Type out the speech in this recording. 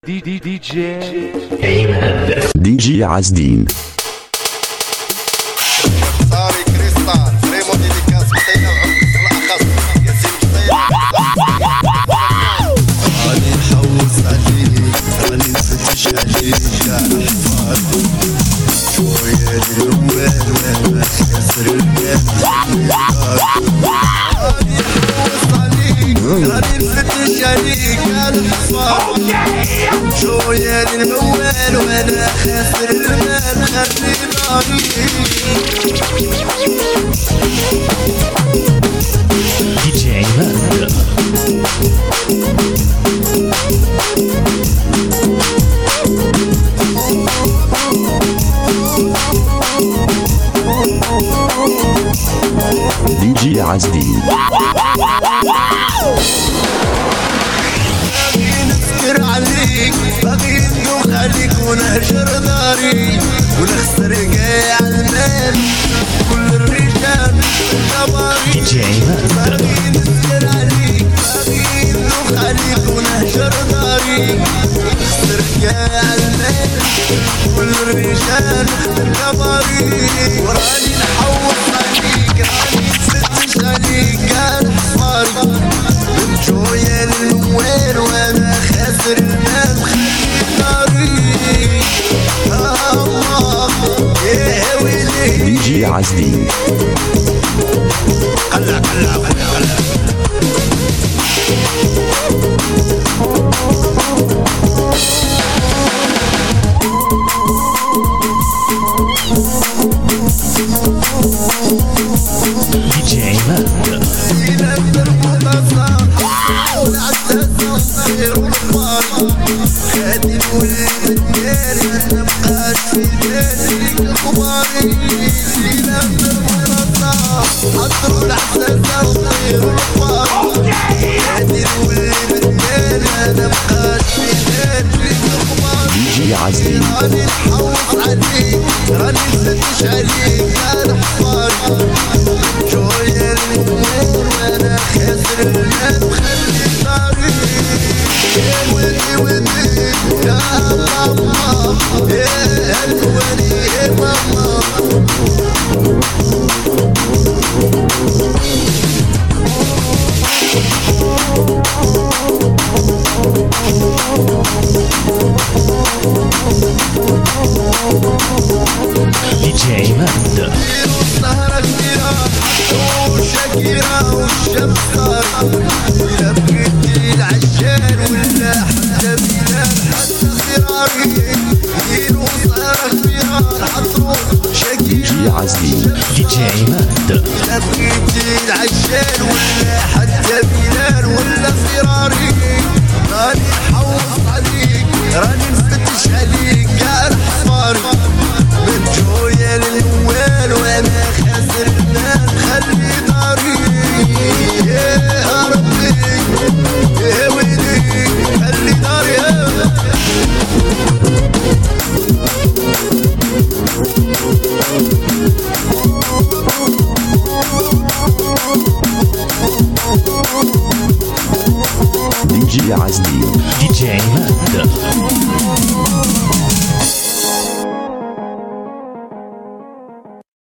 دي جي دي جي عزدين. صاري كريستال فريمو ديديكاس بطينا العمق الأخص ياسين بطينا راني نحوس عليك راني نفتش عليك يا أحفاد شوية الأول وانا خاسر المال راني نحوس عليك راني نفتش عليك يا الحفاظ شوية الأول وانا خاسر المال خلي ناري دي جي عماد. دي جي عزدين. باغي نسكر عليك باغي ندوخ عليك ونهجر داري ونخسر كاع المال كل الرجال جباري دي جي عماد. باغي نسكر عليك باغي ندوخ عليك ونهجر داري ونخسر كاع المال كل الرجال جباري وراني نحوس عليك راني نفتش عليك يا الحصاري شوية الموال وانا خاسر المال خلي ناري الله يا ويلي دي جي عزدين. قلع قلع قلع قلع دي جي عماد. إلى المتصل والعساسة صغير والكبار خادم والمدير ما نبقاش في بالي الكباري إلى المتصل حضروا العساسة صغير والكبار خادم والمدير ما نبقاش في بالي الكباري دي جي عزدين. راني نحوس عليك راني نفتش عليك يا الحصاري شوية الموال وانا خاسر المال وخلي ناري يا ولدي ولدي يا ماما يا الولي يا ماما دي جي عماد. السهرة كبيرة وشاكرة والشمس صارت لا بقيتي العجال ولا حتى بلال حتى فراري ديروا سهرة كبيرة حضروا دي جي شاكرة عزدين. دي جي عماد. لا بقيتي العجال ولا حتى بلال ولا فراري راني نحوس عليك راني نفتش عليك يا الحصاري من جوية للوال وانا خاسر المال خلي داري يا ربي يا ويلي خلي داري دي جي عزدين. دي جي عماد.